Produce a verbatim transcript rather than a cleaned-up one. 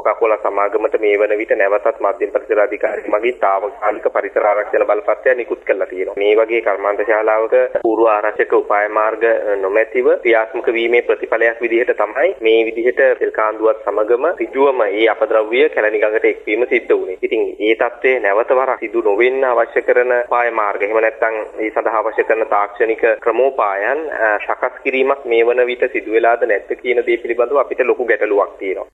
Coca Cola සමාගමට මේ වන විට නැවතත් මධ්‍යම පරිසර අධිකාරිය මගින් තාවකාලික පරිසර ආරක්ෂණ බලපත්‍රය නිකුත් කරලා තියෙනවා. මේ වගේ කර්මාන්ත ශාලාවක පූර්ව ආරක්ෂක උපාය මාර්ග නොමැතිව ක්‍රියාත්මක වීමේ ප්‍රතිඵලයක් විදිහට තමයි මේ විදිහට තෙල් කාන්දුවත් සමගම ඍජුවම මේ අපද්‍රව්‍ය කැලණි ගඟට එක්වීම සිද්ධ වුණේ. ඉතින් ඒ තත්ත්වය නැවත වරක් සිදු නොවෙන්න අවශ්‍ය කරන උපාය මාර්ග එහෙම නැත්නම් ඒ සඳහා අවශ්‍ය කරන තාක්ෂණික ක්‍රමෝපායන් සකස් කිරීමක් මේ වන විට සිදු වෙලාද නැද්ද කියන දේ පිළිබඳව අපිට ලොකු ගැටලුවක් තියෙනවා.